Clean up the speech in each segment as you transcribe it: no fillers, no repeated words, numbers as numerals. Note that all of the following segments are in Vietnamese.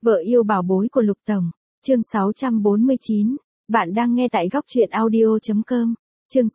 Vợ yêu bảo bối của Lục Tổng. Chương 649. Bạn đang nghe tại góc truyện audio.com. Chương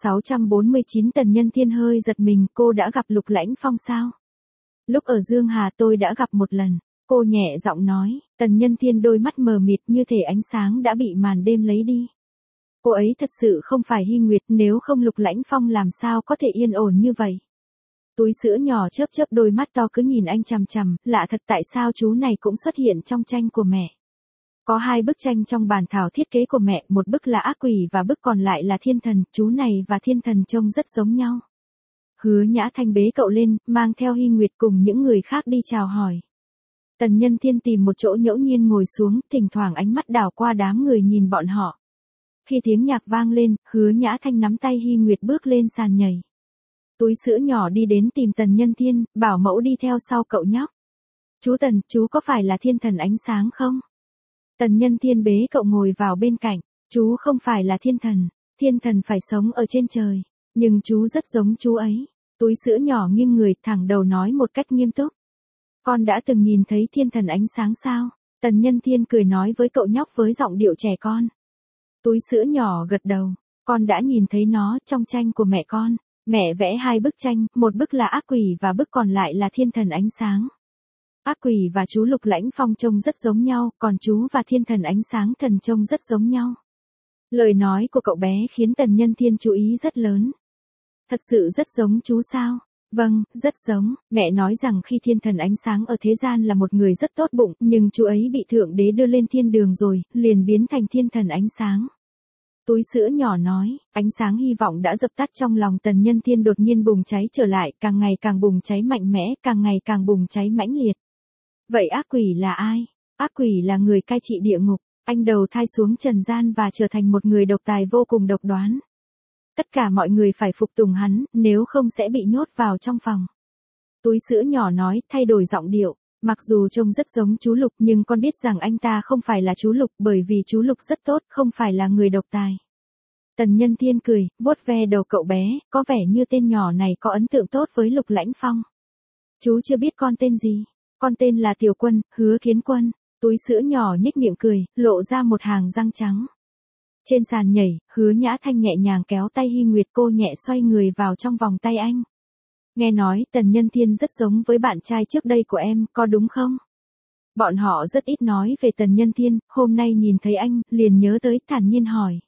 649. Tần Nhân Thiên hơi giật mình, cô đã gặp Lục Lãnh Phong sao? Lúc ở Dương Hà tôi đã gặp một lần. Cô nhẹ giọng nói. Tần Nhân Thiên đôi mắt mờ mịt như thể ánh sáng đã bị màn đêm lấy đi. Cô ấy thật sự không phải Hy Nguyệt, nếu không Lục Lãnh Phong làm sao có thể yên ổn như vậy. Túi sữa nhỏ chớp chớp đôi mắt to cứ nhìn anh chằm chằm, lạ thật tại sao chú này cũng xuất hiện trong tranh của mẹ. Có hai bức tranh trong bản thảo thiết kế của mẹ, một bức là ác quỷ và bức còn lại là thiên thần, chú này và thiên thần trông rất giống nhau. Hứa Nhã Thanh bế cậu lên, mang theo Hy Nguyệt cùng những người khác đi chào hỏi. Tần Nhân Thiên tìm một chỗ ngẫu nhiên ngồi xuống, thỉnh thoảng ánh mắt đảo qua đám người nhìn bọn họ. Khi tiếng nhạc vang lên, Hứa Nhã Thanh nắm tay Hy Nguyệt bước lên sàn nhảy. Túi sữa nhỏ đi đến tìm Tần Nhân Thiên, bảo mẫu đi theo sau cậu nhóc. Chú Tần, chú có phải là thiên thần ánh sáng không? Tần Nhân Thiên bế cậu ngồi vào bên cạnh. Chú không phải là thiên thần phải sống ở trên trời. Nhưng chú rất giống chú ấy. Túi sữa nhỏ nghiêng người thẳng đầu nói một cách nghiêm túc. Con đã từng nhìn thấy thiên thần ánh sáng sao? Tần Nhân Thiên cười nói với cậu nhóc với giọng điệu trẻ con. Túi sữa nhỏ gật đầu. Con đã nhìn thấy nó trong tranh của mẹ con. Mẹ vẽ hai bức tranh, một bức là ác quỷ và bức còn lại là thiên thần ánh sáng. Ác quỷ và chú Lục Lãnh Phong trông rất giống nhau, còn chú và thiên thần ánh sáng thần trông rất giống nhau. Lời nói của cậu bé khiến Tần Nhân Thiên chú ý rất lớn. Thật sự rất giống chú sao? Vâng, rất giống. Mẹ nói rằng khi thiên thần ánh sáng ở thế gian là một người rất tốt bụng, nhưng chú ấy bị Thượng Đế đưa lên thiên đường rồi, liền biến thành thiên thần ánh sáng. Túi sữa nhỏ nói, ánh sáng hy vọng đã dập tắt trong lòng Tần Nhân Thiên đột nhiên bùng cháy trở lại, càng ngày càng bùng cháy mạnh mẽ, càng ngày càng bùng cháy mãnh liệt. Vậy ác quỷ là ai? Ác quỷ là người cai trị địa ngục, anh đầu thai xuống trần gian và trở thành một người độc tài vô cùng độc đoán. Tất cả mọi người phải phục tùng hắn, nếu không sẽ bị nhốt vào trong phòng. Túi sữa nhỏ nói, thay đổi giọng điệu. Mặc dù trông rất giống chú Lục nhưng con biết rằng anh ta không phải là chú Lục bởi vì chú Lục rất tốt, không phải là người độc tài. Tần Nhân Thiên cười, vuốt ve đầu cậu bé, có vẻ như tên nhỏ này có ấn tượng tốt với Lục Lãnh Phong. Chú chưa biết con tên gì? Con tên là Tiểu Quân, Hứa Kiến Quân. Túi sữa nhỏ nhếch miệng cười, lộ ra một hàng răng trắng. Trên sàn nhảy, Hứa Nhã Thanh nhẹ nhàng kéo tay Hy Nguyệt, cô nhẹ xoay người vào trong vòng tay anh. Nghe nói Tần Nhân Thiên rất giống với bạn trai trước đây của em, có đúng không? Bọn họ rất ít nói về Tần Nhân Thiên, hôm nay nhìn thấy anh, liền nhớ tới, thản nhiên hỏi.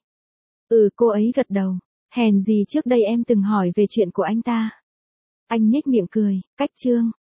Cô ấy gật đầu. Hèn gì trước đây em từng hỏi về chuyện của anh ta. Anh nhếch miệng cười, cách chương.